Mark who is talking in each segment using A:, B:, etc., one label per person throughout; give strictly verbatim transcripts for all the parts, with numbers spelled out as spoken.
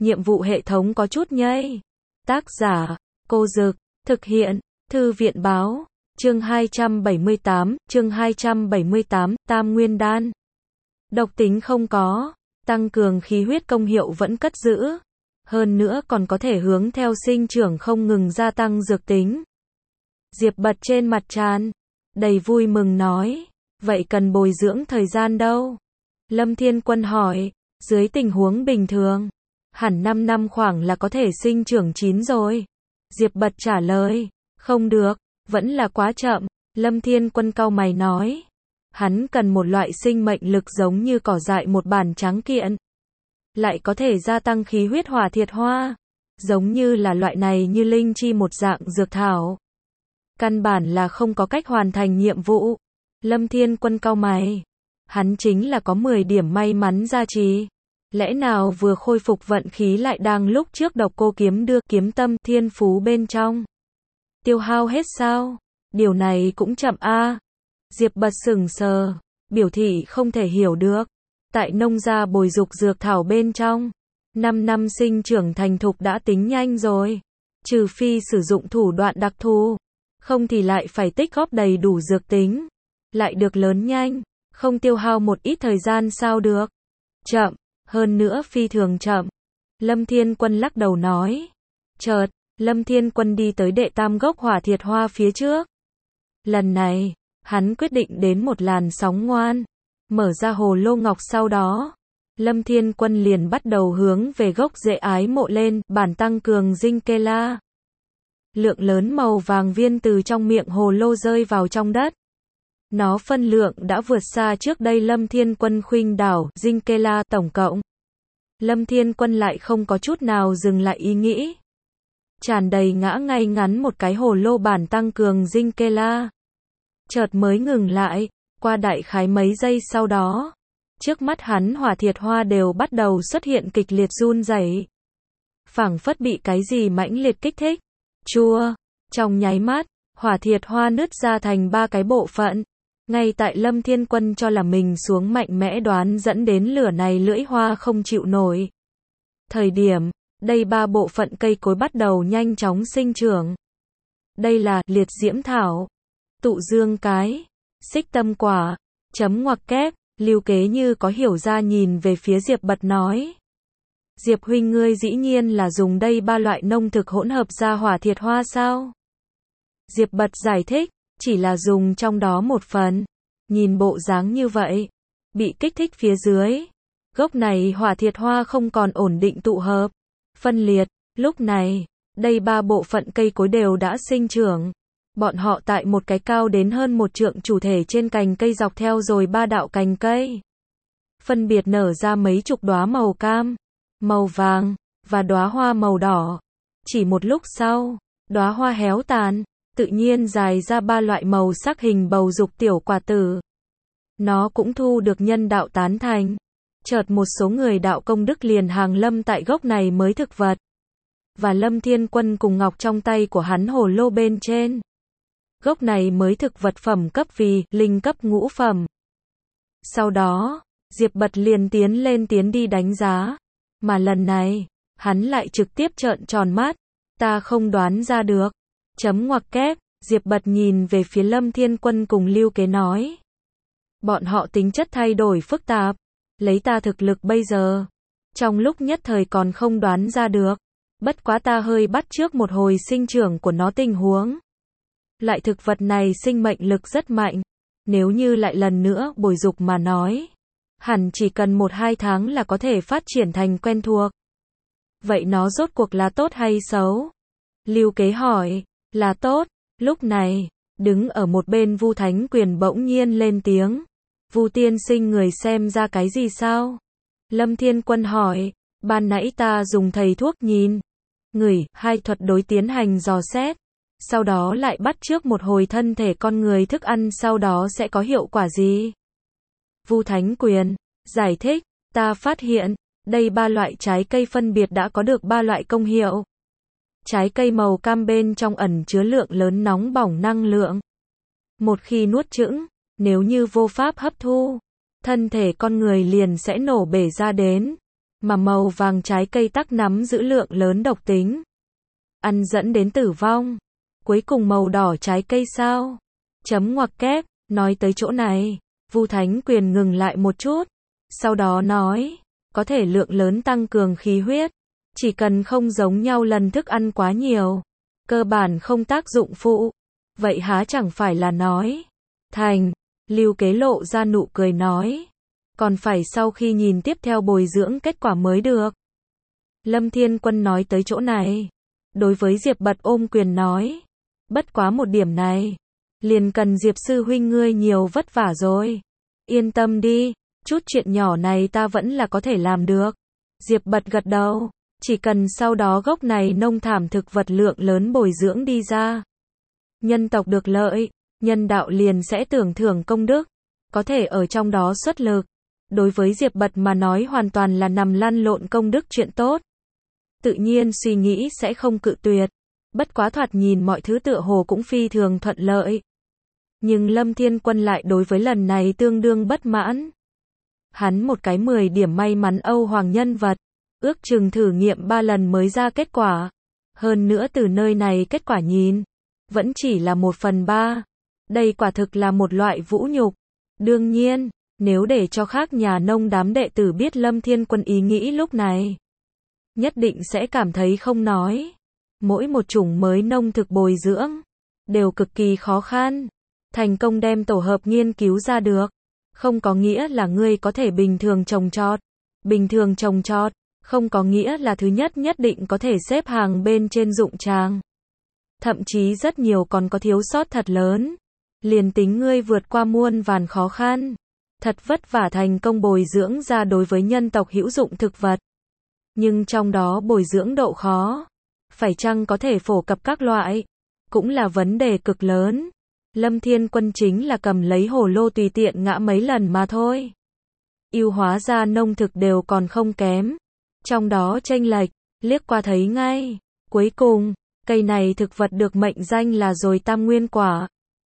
A: nhiệm vụ hệ thống có chút nhây. Tác giả, Cô Dực, thực hiện, Thư viện báo, chương hai trăm bảy mươi tám, chương hai trăm bảy mươi tám, Tam Nguyên Đan. Độc tính không có, tăng cường khí huyết công hiệu vẫn cất giữ. Hơn nữa còn có thể hướng theo sinh trưởng không ngừng gia tăng dược tính. Diệp Bật trên mặt tràn đầy vui mừng nói, vậy cần bồi dưỡng thời gian đâu? Lâm Thiên Quân hỏi, dưới tình huống bình thường, hẳn năm năm khoảng là có thể sinh trưởng chín rồi. Diệp Bật trả lời, không được, vẫn là quá chậm. Lâm Thiên Quân cau mày nói, hắn cần một loại sinh mệnh lực giống như cỏ dại một bản trắng kiện, lại có thể gia tăng khí huyết hỏa thiệt hoa, giống như là loại này như linh chi một dạng dược thảo. Căn bản là không có cách hoàn thành nhiệm vụ. Lâm Thiên Quân cau mày, hắn chính là có mười điểm may mắn gia trì. Lẽ nào vừa khôi phục vận khí lại đang lúc trước độc cô kiếm đưa kiếm tâm thiên phú bên trong tiêu hao hết sao? Điều này cũng chậm a. Diệp Bật sững sờ, biểu thị không thể hiểu được. Tại nông gia bồi dục dược thảo bên trong, năm năm sinh trưởng thành thục đã tính nhanh rồi. Trừ phi sử dụng thủ đoạn đặc thù, không thì lại phải tích góp đầy đủ dược tính, lại được lớn nhanh, không tiêu hao một ít thời gian sao được? Chậm, hơn nữa phi thường chậm. Lâm Thiên Quân lắc đầu nói. Chợt, Lâm Thiên Quân đi tới đệ tam gốc hỏa thiệt hoa phía trước. Lần này, hắn quyết định đến một làn sóng ngoan, mở ra hồ lô ngọc sau đó. Lâm Thiên Quân liền bắt đầu hướng về gốc rễ ái mộ lên, bản tăng cường dinh kê la. Lượng lớn màu vàng viên từ trong miệng hồ lô rơi vào trong đất. Nó phân lượng đã vượt xa trước đây Lâm Thiên Quân khuynh đảo, dinh kê la tổng cộng. Lâm Thiên Quân lại không có chút nào dừng lại ý nghĩ. Tràn đầy ngã ngay ngắn một cái hồ lô bản tăng cường dinh kê la. Chợt mới ngừng lại, qua đại khái mấy giây sau đó. Trước mắt hắn hỏa thiệt hoa đều bắt đầu xuất hiện kịch liệt run rẩy, phảng phất bị cái gì mãnh liệt kích thích. Chua, trong nháy mắt, hỏa thiệt hoa nứt ra thành ba cái bộ phận. Ngay tại Lâm Thiên Quân cho là mình xuống mạnh mẽ đoán dẫn đến lửa này lưỡi hoa không chịu nổi thời điểm, đây ba bộ phận cây cối bắt đầu nhanh chóng sinh trưởng. Đây là liệt diễm thảo, tụ dương cái, xích tâm quả, chấm ngoặc kép. Lưu Kế như có hiểu ra nhìn về phía Diệp Bật nói. Diệp huynh ngươi dĩ nhiên là dùng đây ba loại nông thực hỗn hợp ra hỏa thiệt hoa sao? Diệp Bật giải thích, chỉ là dùng trong đó một phần. Nhìn bộ dáng như vậy, bị kích thích phía dưới. Gốc này hỏa thiệt hoa không còn ổn định tụ hợp, phân liệt. Lúc này, đây ba bộ phận cây cối đều đã sinh trưởng. Bọn họ tại một cái cao đến hơn một trượng chủ thể trên cành cây dọc theo rồi ba đạo cành cây. Phân biệt nở ra mấy chục đóa màu cam, màu vàng, và đóa hoa màu đỏ. Chỉ một lúc sau, đóa hoa héo tàn, tự nhiên dài ra ba loại màu sắc hình bầu dục tiểu quả tử. Nó cũng thu được nhân đạo tán thành. Chợt một số người đạo công đức liền hàng lâm tại gốc này mới thực vật. Và Lâm Thiên Quân cùng ngọc trong tay của hắn hồ lô bên trên. Gốc này mới thực vật phẩm cấp vì linh cấp ngũ phẩm. Sau đó, Diệp Bật liền tiến lên tiến đi đánh giá. Mà lần này, hắn lại trực tiếp trợn tròn mắt. Ta không đoán ra được. Chấm ngoặc kép, Diệp Bật nhìn về phía Lâm Thiên Quân cùng Lưu Kế nói. Bọn họ tính chất thay đổi phức tạp. Lấy ta thực lực bây giờ, trong lúc nhất thời còn không đoán ra được. Bất quá ta hơi bắt trước một hồi sinh trưởng của nó tình huống. Loại thực vật này sinh mệnh lực rất mạnh. Nếu như lại lần nữa bồi dục mà nói, hẳn chỉ cần một hai tháng là có thể phát triển thành quen thuộc. Vậy nó rốt cuộc là tốt hay xấu? Lưu Kế hỏi. Là tốt. Lúc này, đứng ở một bên Vu Thánh Quyền bỗng nhiên lên tiếng. Vu tiên sinh người xem ra cái gì sao? Lâm Thiên Quân hỏi. Ban nãy ta dùng thầy thuốc nhìn, ngửi, hai thuật đối tiến hành dò xét. Sau đó lại bắt chước một hồi thân thể con người thức ăn sau đó sẽ có hiệu quả gì? Vu Thánh Quyền giải thích, ta phát hiện, đây ba loại trái cây phân biệt đã có được ba loại công hiệu. Trái cây màu cam bên trong ẩn chứa lượng lớn nóng bỏng năng lượng. Một khi nuốt chửng, nếu như vô pháp hấp thu, thân thể con người liền sẽ nổ bể ra đến. mà màu vàng trái cây tắc nắm giữ lượng lớn độc tính, ăn dẫn đến tử vong. Cuối cùng màu đỏ trái cây sao? Chấm ngoặc kép, nói tới chỗ này, Vu Thánh Quyền ngừng lại một chút, sau đó nói, có thể lượng lớn tăng cường khí huyết, chỉ cần không giống nhau lần thức ăn quá nhiều, cơ bản không tác dụng phụ. Vậy há chẳng phải là nói, thành, Lưu Kế lộ ra nụ cười nói, còn phải sau khi nhìn tiếp theo bồi dưỡng kết quả mới được. Lâm Thiên Quân nói tới chỗ này, đối với Diệp Bật ôm quyền nói, bất quá một điểm này, liền cần Diệp sư huynh ngươi nhiều vất vả rồi. Yên tâm đi, chút chuyện nhỏ này ta vẫn là có thể làm được. Diệp Bật gật đầu, chỉ cần sau đó gốc này nông thảm thực vật lượng lớn bồi dưỡng đi ra, nhân tộc được lợi, nhân đạo liền sẽ tưởng thưởng công đức, có thể ở trong đó xuất lực. Đối với Diệp Bật mà nói hoàn toàn là nằm lăn lộn công đức chuyện tốt. Tự nhiên suy nghĩ sẽ không cự tuyệt. Bất quá thoạt nhìn mọi thứ tựa hồ cũng phi thường thuận lợi. Nhưng Lâm Thiên Quân lại đối với lần này tương đương bất mãn. Hắn một cái mười điểm may mắn Âu Hoàng nhân vật, ước chừng thử nghiệm ba lần mới ra kết quả. Hơn nữa từ nơi này kết quả nhìn, vẫn chỉ là một phần ba. Đây quả thực là một loại vũ nhục. Đương nhiên, nếu để cho khác nhà nông đám đệ tử biết Lâm Thiên Quân ý nghĩ lúc này, nhất định sẽ cảm thấy không nói. Mỗi một chủng mới nông thực bồi dưỡng, đều cực kỳ khó khăn. Thành công đem tổ hợp nghiên cứu ra được, không có nghĩa là ngươi có thể bình thường trồng trọt. Bình thường trồng trọt, không có nghĩa là thứ nhất nhất định có thể xếp hàng bên trên dụng tràng. Thậm chí rất nhiều còn có thiếu sót thật lớn. Liền tính ngươi vượt qua muôn vàn khó khăn, thật vất vả thành công bồi dưỡng ra đối với nhân tộc hữu dụng thực vật. Nhưng trong đó bồi dưỡng độ khó, phải chăng có thể phổ cập các loại, cũng là vấn đề cực lớn. Lâm Thiên Quân chính là cầm lấy hồ lô tùy tiện ngã mấy lần mà thôi. Ưu hóa ra nông thực đều còn không kém. Trong đó chênh lệch, liếc qua thấy ngay. Cuối cùng, cây này thực vật được mệnh danh là rồi tam nguyên quả.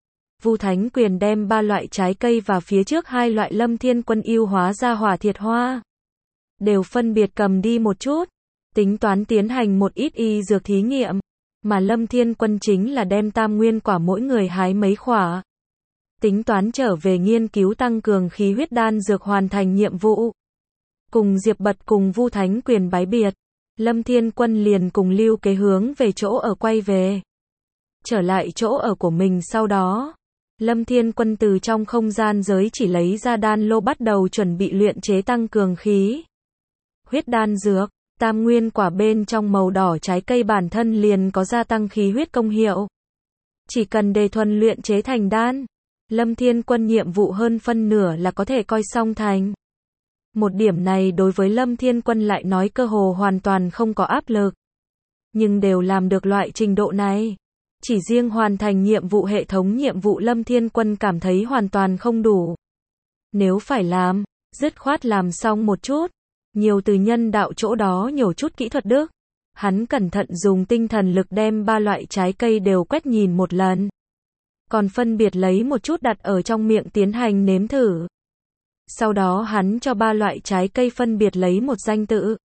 A: Vu Thánh Quyền đem ba loại trái cây và phía trước hai loại Lâm Thiên Quân ưu hóa ra hỏa thiệt hoa, đều phân biệt cầm đi một chút, tính toán tiến hành một ít y dược thí nghiệm, mà Lâm Thiên Quân chính là đem tam nguyên quả mỗi người hái mấy khỏa. Tính toán trở về nghiên cứu tăng cường khí huyết đan dược hoàn thành nhiệm vụ. Cùng Diệp Bật cùng Vu Thánh Quyền bái biệt, Lâm Thiên Quân liền cùng Lưu Kế hướng về chỗ ở quay về. Trở lại chỗ ở của mình sau đó, Lâm Thiên Quân từ trong không gian giới chỉ lấy ra đan lô bắt đầu chuẩn bị luyện chế tăng cường khí huyết đan dược. Tam nguyên quả bên trong màu đỏ trái cây bản thân liền có gia tăng khí huyết công hiệu. Chỉ cần đề thuần luyện chế thành đan, Lâm Thiên Quân nhiệm vụ hơn phân nửa là có thể coi xong thành. Một điểm này đối với Lâm Thiên Quân lại nói cơ hồ hoàn toàn không có áp lực. Nhưng đều làm được loại trình độ này. Chỉ riêng hoàn thành nhiệm vụ hệ thống nhiệm vụ Lâm Thiên Quân cảm thấy hoàn toàn không đủ. Nếu phải làm, dứt khoát làm xong một chút. Nhiều từ nhân đạo chỗ đó nhổ chút kỹ thuật đức. Hắn cẩn thận dùng tinh thần lực đem ba loại trái cây đều quét nhìn một lần. Còn phân biệt lấy một chút đặt ở trong miệng tiến hành nếm thử. Sau đó hắn cho ba loại trái cây phân biệt lấy một danh tự.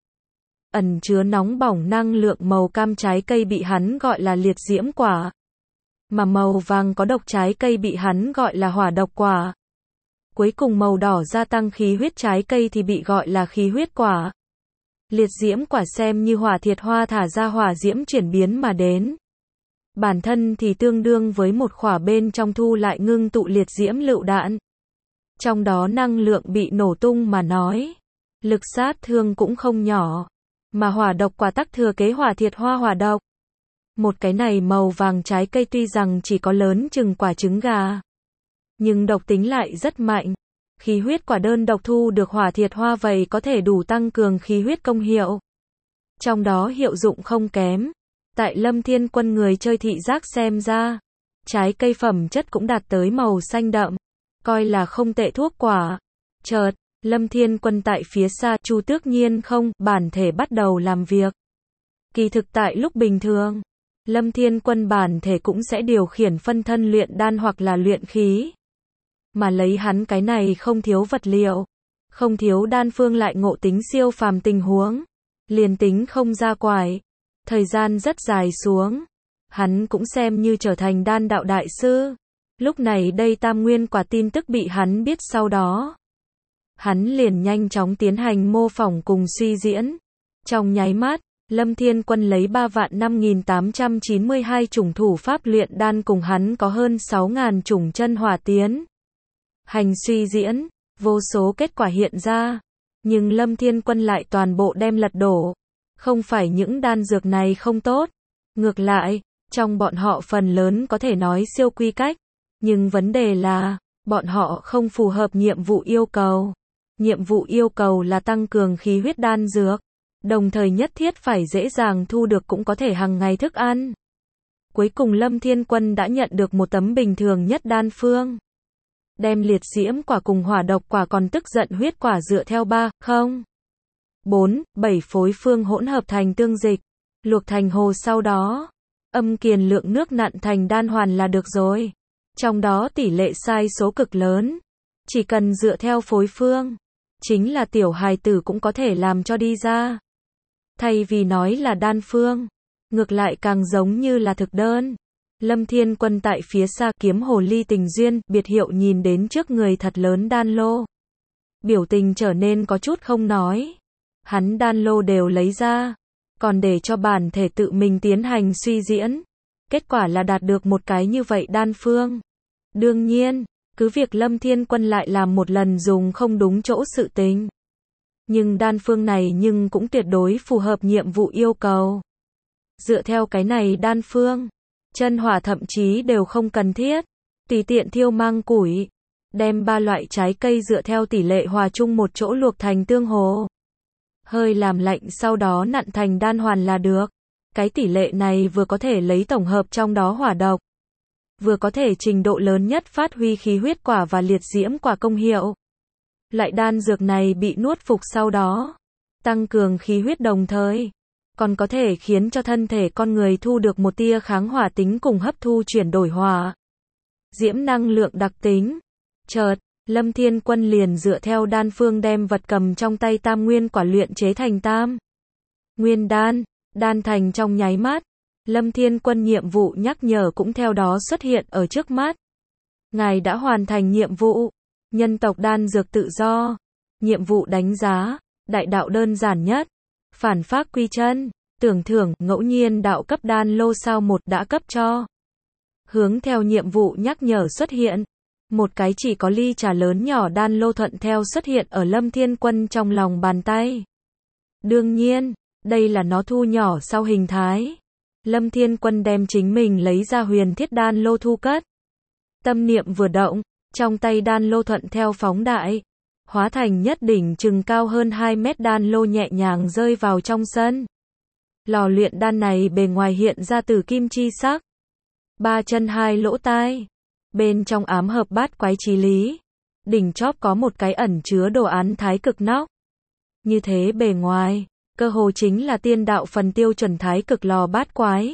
A: Ẩn chứa nóng bỏng năng lượng màu cam trái cây bị hắn gọi là liệt diễm quả. Mà màu vàng có độc trái cây bị hắn gọi là hỏa độc quả. Cuối cùng màu đỏ gia tăng khí huyết trái cây thì bị gọi là khí huyết quả. Liệt diễm quả xem như hỏa thiệt hoa thả ra hỏa diễm chuyển biến mà đến. Bản thân thì tương đương với một khỏa bên trong thu lại ngưng tụ liệt diễm lựu đạn. Trong đó năng lượng bị nổ tung mà nói. Lực sát thương cũng không nhỏ. Mà hỏa độc quả tắc thừa kế hỏa thiệt hoa hỏa độc. Một cái này màu vàng trái cây tuy rằng chỉ có lớn chừng quả trứng gà, nhưng độc tính lại rất mạnh. Khí huyết quả đơn độc thu được hỏa thiệt hoa vậy có thể đủ tăng cường khí huyết công hiệu. Trong đó hiệu dụng không kém. Tại Lâm Thiên Quân người chơi thị giác xem ra, trái cây phẩm chất cũng đạt tới màu xanh đậm, coi là không tệ thuốc quả. Chợt, Lâm Thiên Quân tại phía xa, Chu Tước Nhiên không, bản thể bắt đầu làm việc. Kỳ thực tại lúc bình thường, Lâm Thiên Quân bản thể cũng sẽ điều khiển phân thân luyện đan hoặc là luyện khí. Mà lấy hắn cái này không thiếu vật liệu, Không thiếu đan phương lại ngộ tính siêu phàm tình huống. Liền tính không ra quải. Thời gian rất dài xuống. Hắn cũng xem như trở thành đan đạo đại sư. Lúc này đây tam nguyên quả tin tức bị hắn biết sau đó. Hắn liền nhanh chóng tiến hành mô phỏng cùng suy diễn. Trong nháy mắt, Lâm Thiên Quân lấy ba vạn năm nghìn tám trăm chín mươi hai chủng thủ pháp luyện đan cùng hắn có hơn sáu nghìn chủng chân hỏa tiến. Hành suy diễn, vô số kết quả hiện ra. Nhưng Lâm Thiên Quân lại toàn bộ đem lật đổ. Không phải những đan dược này không tốt. Ngược lại, trong bọn họ phần lớn có thể nói siêu quy cách. Nhưng vấn đề là, bọn họ không phù hợp nhiệm vụ yêu cầu. Nhiệm vụ yêu cầu là tăng cường khí huyết đan dược. Đồng thời nhất thiết phải dễ dàng thu được cũng có thể hàng ngày thức ăn. Cuối cùng Lâm Thiên Quân đã nhận được một tấm bình thường nhất đan phương. Đem liệt diễm quả cùng hỏa độc quả còn tức giận huyết quả dựa theo ba, không, bốn, bảy phối phương hỗn hợp thành tương dịch. Luộc thành hồ sau đó. Âm kiền lượng nước nặn thành đan hoàn là được rồi. Trong đó tỷ lệ sai số cực lớn. Chỉ cần dựa theo phối phương. Chính là tiểu hài tử cũng có thể làm cho đi ra. Thay vì nói là đan phương. Ngược lại càng giống như là thực đơn. Lâm Thiên Quân tại phía xa kiếm hồ ly tình duyên, biệt hiệu nhìn đến trước người thật lớn đan lô. Biểu tình trở nên có chút không nói. Hắn đan lô đều lấy ra. Còn để cho bản thể tự mình tiến hành suy diễn. Kết quả là đạt được một cái như vậy đan phương. Đương nhiên, cứ việc Lâm Thiên Quân lại làm một lần dùng không đúng chỗ sự tình. Nhưng đan phương này nhưng cũng tuyệt đối phù hợp nhiệm vụ yêu cầu. Dựa theo cái này đan phương, chân hỏa thậm chí đều không cần thiết. Tùy tiện thiêu mang củi. Đem ba loại trái cây dựa theo tỷ lệ hòa chung một chỗ luộc thành tương hồ. Hơi làm lạnh sau đó nặn thành đan hoàn là được. Cái tỷ lệ này vừa có thể lấy tổng hợp trong đó hỏa độc. Vừa có thể trình độ lớn nhất phát huy khí huyết quả và liệt diễm quả công hiệu. Loại đan dược này bị nuốt phục sau đó. Tăng cường khí huyết đồng thời. Còn có thể khiến cho thân thể con người thu được một tia kháng hỏa tính cùng hấp thu chuyển đổi hỏa. Diễm năng lượng đặc tính. Chợt, Lâm Thiên Quân liền dựa theo đan phương đem vật cầm trong tay tam nguyên quả luyện chế thành tam nguyên đan. Đan thành trong nháy mắt. Lâm Thiên Quân nhiệm vụ nhắc nhở cũng theo đó xuất hiện ở trước mắt. Ngài đã hoàn thành nhiệm vụ. Nhân tộc đan dược tự do. Nhiệm vụ đánh giá. Đại đạo đơn giản nhất. Phản phác quy chân. Tưởng thưởng ngẫu nhiên đạo cấp đan lô sao một đã cấp cho. Hướng theo nhiệm vụ nhắc nhở xuất hiện. Một cái chỉ có ly trà lớn nhỏ đan lô thuận theo xuất hiện ở Lâm Thiên Quân trong lòng bàn tay. Đương nhiên, đây là nó thu nhỏ sau hình thái. Lâm Thiên Quân đem chính mình lấy ra huyền thiết đan lô thu cất. Tâm niệm vừa động, trong tay đan lô thuận theo phóng đại. Hóa thành nhất đỉnh chừng cao hơn hai mét đan lô nhẹ nhàng rơi vào trong sân. Lò luyện đan này bề ngoài hiện ra từ kim chi sắc. Ba chân hai lỗ tai. Bên trong ám hợp bát quái chí lý. Đỉnh chóp có một cái ẩn chứa đồ án thái cực nóc. Như thế bề ngoài, cơ hồ chính là tiên đạo phần tiêu chuẩn thái cực lò bát quái.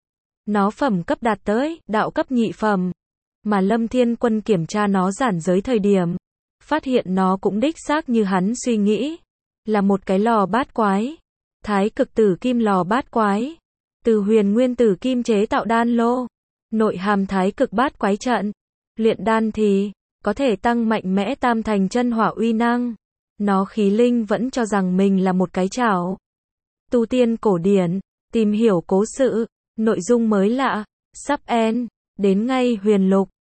A: Nó phẩm cấp đạt tới đạo cấp nhị phẩm. Mà Lâm Thiên Quân kiểm tra nó giản giới thời điểm. Phát hiện nó cũng đích xác như hắn suy nghĩ. Là một cái lò bát quái. Thái cực tử kim lò bát quái. Từ huyền nguyên tử kim chế tạo đan lô. Nội hàm thái cực bát quái trận. Luyện đan thì có thể tăng mạnh mẽ tam thành chân hỏa uy năng. Nó khí linh vẫn cho rằng mình là một cái chảo. Tu tiên cổ điển, tìm hiểu cố sự, nội dung mới lạ, sắp end, đến ngay huyền lục.